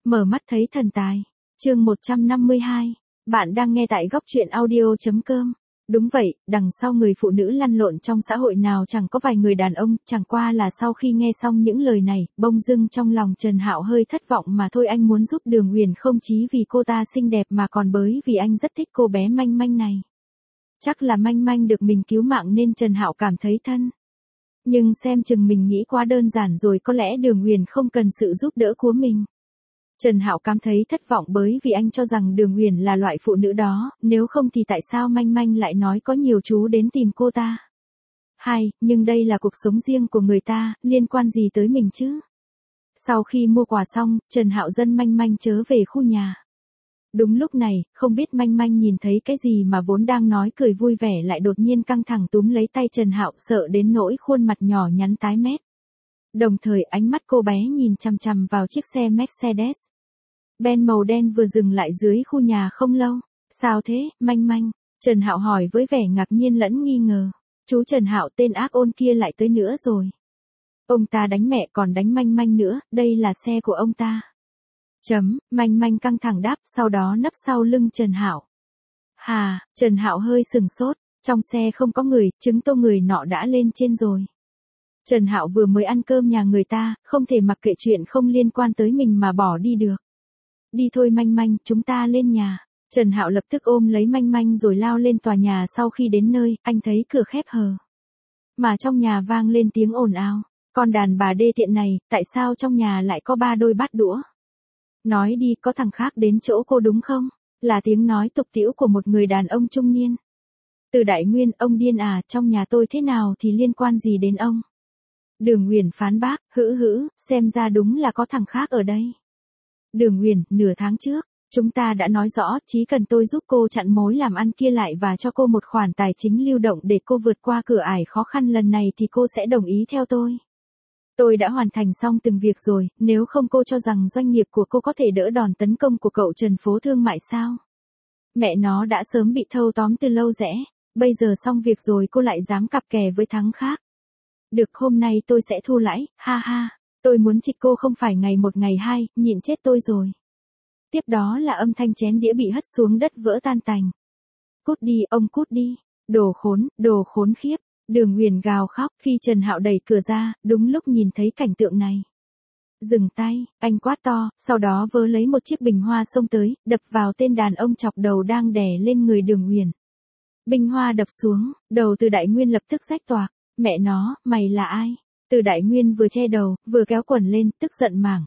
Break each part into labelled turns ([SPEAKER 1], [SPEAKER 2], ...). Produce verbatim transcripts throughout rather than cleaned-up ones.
[SPEAKER 1] Mở mắt thấy thần tài. Chương một trăm năm mươi hai. Bạn đang nghe tại góc truyện audio chấm com. Đúng vậy, đằng sau người phụ nữ lăn lộn trong xã hội nào chẳng có vài người đàn ông, chẳng qua là sau khi nghe xong những lời này, bỗng dưng trong lòng Trần Hạo hơi thất vọng mà thôi. Anh muốn giúp Đường Uyển không chỉ vì cô ta xinh đẹp mà còn bởi vì anh rất thích cô bé Manh Manh này. Chắc là Manh Manh được mình cứu mạng nên Trần Hạo cảm thấy thân. Nhưng xem chừng mình nghĩ quá đơn giản rồi, có lẽ Đường Uyển không cần sự giúp đỡ của mình. Trần Hạo cảm thấy thất vọng bởi vì anh cho rằng Đường Uyển là loại phụ nữ đó, nếu không thì tại sao Manh Manh lại nói có nhiều chú đến tìm cô ta. Hai, nhưng đây là cuộc sống riêng của người ta, liên quan gì tới mình chứ? Sau khi mua quà xong, Trần Hạo dẫn Manh Manh chớ về khu nhà. Đúng lúc này, không biết Manh Manh nhìn thấy cái gì mà vốn đang nói cười vui vẻ lại đột nhiên căng thẳng túm lấy tay Trần Hạo, sợ đến nỗi khuôn mặt nhỏ nhắn tái mét. Đồng thời ánh mắt cô bé nhìn chằm chằm vào chiếc xe Mercedes Benz màu đen vừa dừng lại dưới khu nhà không lâu. Sao thế, Manh Manh? Trần Hạo hỏi với vẻ ngạc nhiên lẫn nghi ngờ. Chú Trần Hạo tên ác ôn kia lại tới nữa rồi. Ông ta đánh mẹ còn đánh Manh Manh nữa, đây là xe của ông ta. Chấm, Manh Manh căng thẳng đáp, sau đó nấp sau lưng Trần Hạo. Hà, Trần Hạo hơi sừng sốt, trong xe không có người, chứng tỏ người nọ đã lên trên rồi. Trần Hạo vừa mới ăn cơm nhà người ta, không thể mặc kệ chuyện không liên quan tới mình mà bỏ đi được. Đi thôi Manh Manh, chúng ta lên nhà. Trần Hạo lập tức ôm lấy Manh Manh rồi lao lên tòa nhà. Sau khi đến nơi, anh thấy cửa khép hờ. Mà trong nhà vang lên tiếng ồn ào. Con đàn bà đê tiện này, tại sao trong nhà lại có ba đôi bát đũa? Nói đi, có thằng khác đến chỗ cô đúng không? Là tiếng nói tục tĩu của một người đàn ông trung niên. Từ Đại Nguyên, ông điên à, trong nhà tôi thế nào thì liên quan gì đến ông? Đường Uyển phán bác, hữ hữ, xem ra đúng là có thằng khác ở đây. Đường Uyển, nửa tháng trước, chúng ta đã nói rõ, chỉ cần tôi giúp cô chặn mối làm ăn kia lại và cho cô một khoản tài chính lưu động để cô vượt qua cửa ải khó khăn lần này thì cô sẽ đồng ý theo tôi. Tôi đã hoàn thành xong từng việc rồi, nếu không cô cho rằng doanh nghiệp của cô có thể đỡ đòn tấn công của cậu Trần phố thương mại sao? Mẹ nó đã sớm bị thâu tóm từ lâu rẽ, bây giờ xong việc rồi cô lại dám cặp kè với thắng khác. Được, hôm nay tôi sẽ thu lãi, ha ha, tôi muốn trịch cô không phải ngày một ngày hai, nhịn chết tôi rồi. Tiếp đó là âm thanh chén đĩa bị hất xuống đất vỡ tan tành. Cút đi, ông cút đi, đồ khốn, đồ khốn khiếp. Đường Uyển gào khóc khi Trần Hạo đẩy cửa ra, đúng lúc nhìn thấy cảnh tượng này. Dừng tay, anh quát to, sau đó vớ lấy một chiếc bình hoa xông tới, đập vào tên đàn ông chọc đầu đang đè lên người Đường Uyển. Bình hoa đập xuống, đầu Từ Đại Nguyên lập tức rách toạc. Mẹ nó, mày là ai? Từ Đại Nguyên vừa che đầu, vừa kéo quần lên, tức giận mảng.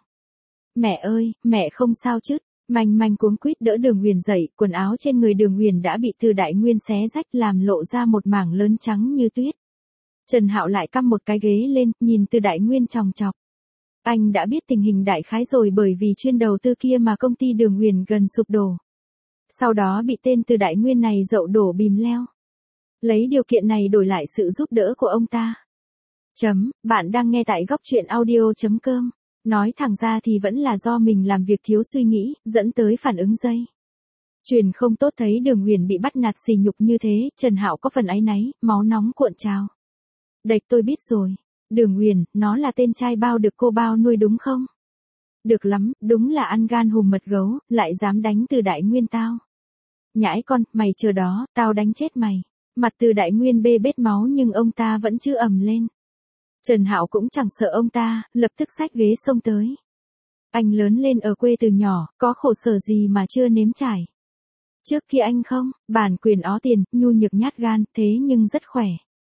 [SPEAKER 1] Mẹ ơi, mẹ không sao chứ? Manh Manh cuống quýt đỡ Đường Uyển dậy, quần áo trên người Đường Uyển đã bị Từ Đại Nguyên xé rách làm lộ ra một mảng lớn trắng như tuyết. Trần Hạo lại căm một cái ghế lên, nhìn Từ Đại Nguyên chòng chọc. Anh đã biết tình hình đại khái rồi, bởi vì chuyên đầu tư kia mà công ty Đường Uyển gần sụp đổ. Sau đó bị tên Từ Đại Nguyên này dậu đổ bìm leo. Lấy điều kiện này đổi lại sự giúp đỡ của ông ta. Chấm, bạn đang nghe tại góc truyện audio chấm com. Nói thẳng ra thì vẫn là do mình làm việc thiếu suy nghĩ, dẫn tới phản ứng dây. Truyền không tốt thấy Đường Uyển bị bắt nạt sỉ nhục như thế, Trần Hạo có phần áy náy, máu nóng cuộn trào. Đệch, tôi biết rồi. Đường Uyển, nó là tên trai bao được cô bao nuôi đúng không? Được lắm, đúng là ăn gan hùm mật gấu, lại dám đánh Từ Đại Nguyên tao. Nhãi con, mày chờ đó, tao đánh chết mày. Mặt Từ Đại Nguyên bê bết máu nhưng ông ta vẫn chưa ầm lên. Trần Hạo cũng chẳng sợ ông ta, lập tức xách ghế xông tới. Anh lớn lên ở quê từ nhỏ, có khổ sở gì mà chưa nếm trải. Trước kia anh không, bản quyền ó tiền, nhu nhược nhát gan, thế nhưng rất khỏe.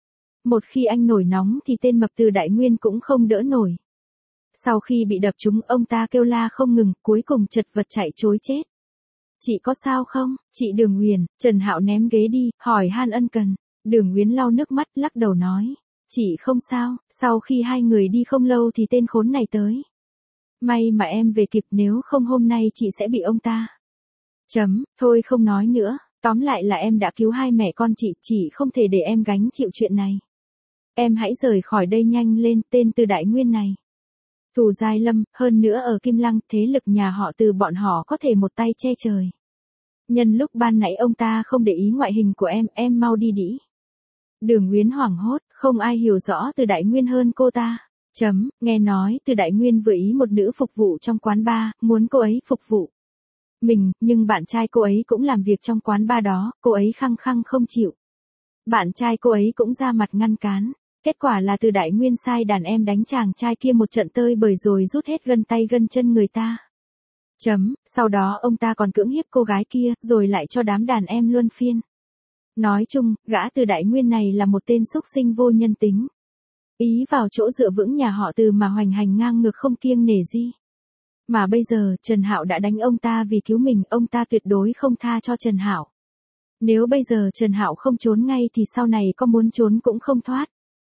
[SPEAKER 1] Một khi anh nổi nóng thì tên mập Từ Đại Nguyên cũng không đỡ nổi. Sau khi bị đập trúng, ông ta kêu la không ngừng, cuối cùng chật vật chạy trối chết. Chị có sao không, chị Đường Uyển? Trần Hạo ném ghế đi, hỏi han ân cần. Đường Uyển lau nước mắt, lắc đầu nói. Chị không sao, sau khi hai người đi không lâu thì tên khốn này tới. May mà em về kịp, nếu không hôm nay chị sẽ bị ông ta. Chấm, thôi không nói nữa, tóm lại là em đã cứu hai mẹ con chị, chị không thể để em gánh chịu chuyện này. Em hãy rời khỏi đây nhanh lên, tên Từ Đại Nguyên này. Thù giai lâm, hơn nữa ở Kim Lăng, thế lực nhà họ Từ bọn họ có thể một tay che trời. Nhân lúc ban nãy ông ta không để ý ngoại hình của em, em mau đi đĩ. Đường Uyển hoảng hốt, không ai hiểu rõ Từ Đại Nguyên hơn cô ta. Chấm, nghe nói Từ Đại Nguyên vừa ý một nữ phục vụ trong quán bar, muốn cô ấy phục vụ mình, nhưng bạn trai cô ấy cũng làm việc trong quán bar đó, cô ấy khăng khăng không chịu. Bạn trai cô ấy cũng ra mặt ngăn cán. Kết quả là Từ Đại Nguyên sai đàn em đánh chàng trai kia một trận tơi bời rồi rút hết gân tay gân chân người ta. Chấm, sau đó ông ta còn cưỡng hiếp cô gái kia, rồi lại cho đám đàn em luân phiên. Nói chung, gã Từ Đại Nguyên này là một tên xúc sinh vô nhân tính. Ý vào chỗ dựa vững nhà họ Từ mà hoành hành ngang ngược không kiêng nể gì. Mà bây giờ, Trần Hạo đã đánh ông ta vì cứu mình, ông ta tuyệt đối không tha cho Trần Hạo. Nếu bây giờ Trần Hạo không trốn ngay thì sau này có muốn trốn cũng không thoát.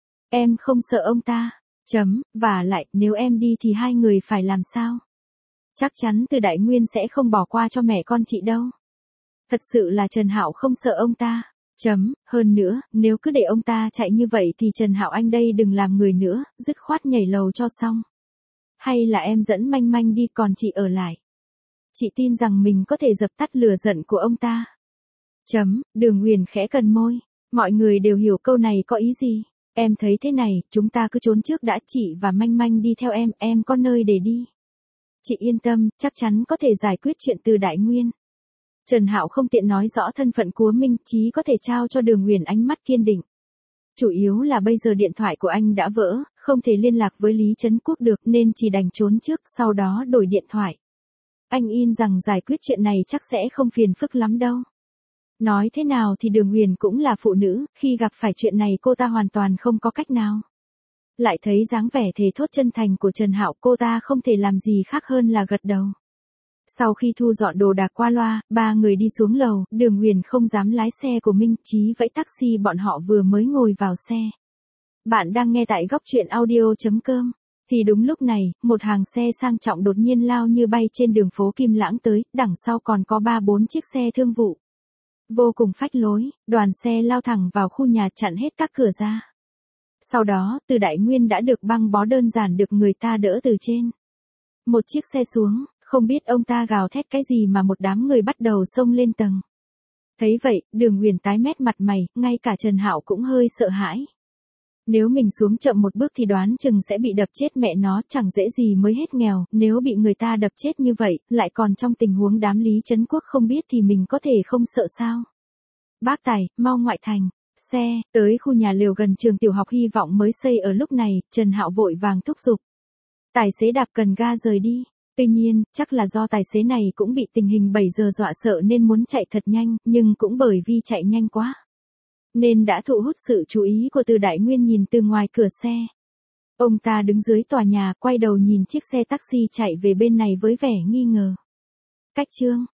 [SPEAKER 1] Em không sợ ông ta. Chấm, và lại, nếu em đi thì hai người phải làm sao? Chắc chắn Từ Đại Nguyên sẽ không bỏ qua cho mẹ con chị đâu. Thật sự là Trần Hạo không sợ ông ta. Chấm, hơn nữa, nếu cứ để ông ta chạy như vậy thì Trần Hạo anh đây đừng làm người nữa, dứt khoát nhảy lầu cho xong. Hay là em dẫn Manh Manh đi còn chị ở lại. Chị tin rằng mình có thể dập tắt lửa giận của ông ta. Chấm, Đường Huyền khẽ cần môi. Mọi người đều hiểu câu này có ý gì. Em thấy thế này, chúng ta cứ trốn trước đã, chị và Manh Manh đi theo em, em có nơi để đi. Chị yên tâm, chắc chắn có thể giải quyết chuyện Từ Đại Nguyên. Trần Hạo không tiện nói rõ thân phận của Minh, chí có thể trao cho Đường Huyền ánh mắt kiên định. Chủ yếu là bây giờ điện thoại của anh đã vỡ, không thể liên lạc với Lý Trấn Quốc được nên chỉ đành trốn trước, sau đó đổi điện thoại. Anh yên rằng giải quyết chuyện này chắc sẽ không phiền phức lắm đâu. Nói thế nào thì Đường Huyền cũng là phụ nữ, khi gặp phải chuyện này cô ta hoàn toàn không có cách nào. Lại thấy dáng vẻ thề thốt chân thành của Trần Hạo, cô ta không thể làm gì khác hơn là gật đầu. Sau khi thu dọn đồ đạc qua loa, ba người đi xuống lầu, Đường Huyền không dám lái xe của Minh, chí vẫy taxi bọn họ vừa mới ngồi vào xe. Bạn đang nghe tại góc truyện audio chấm com. Thì đúng lúc này, một hàng xe sang trọng đột nhiên lao như bay trên đường phố Kim Lãng tới, đằng sau còn có ba bốn chiếc xe thương vụ. Vô cùng phách lối, đoàn xe lao thẳng vào khu nhà chặn hết các cửa ra. Sau đó, Từ Đại Nguyên đã được băng bó đơn giản được người ta đỡ từ trên một chiếc xe xuống, không biết ông ta gào thét cái gì mà một đám người bắt đầu xông lên tầng. Thấy vậy, Đường Huyền tái mét mặt mày, ngay cả Trần Hạo cũng hơi sợ hãi. Nếu mình xuống chậm một bước thì đoán chừng sẽ bị đập chết mẹ nó, chẳng dễ gì mới hết nghèo, nếu bị người ta đập chết như vậy, lại còn trong tình huống đám Lý Trấn Quốc không biết thì mình có thể không sợ sao. Bác Tài, mau ngoại thành. Xe, tới khu nhà lều gần trường tiểu học Hy vọng mới xây ở lúc này, Trần Hạo vội vàng thúc giục. Tài xế đạp cần ga rời đi. Tuy nhiên, chắc là do tài xế này cũng bị tình hình bảy giờ dọa sợ nên muốn chạy thật nhanh, nhưng cũng bởi vì chạy nhanh quá nên đã thu hút sự chú ý của Từ Đại Nguyên nhìn từ ngoài cửa xe. Ông ta đứng dưới tòa nhà, quay đầu nhìn chiếc xe taxi chạy về bên này với vẻ nghi ngờ. Cách chương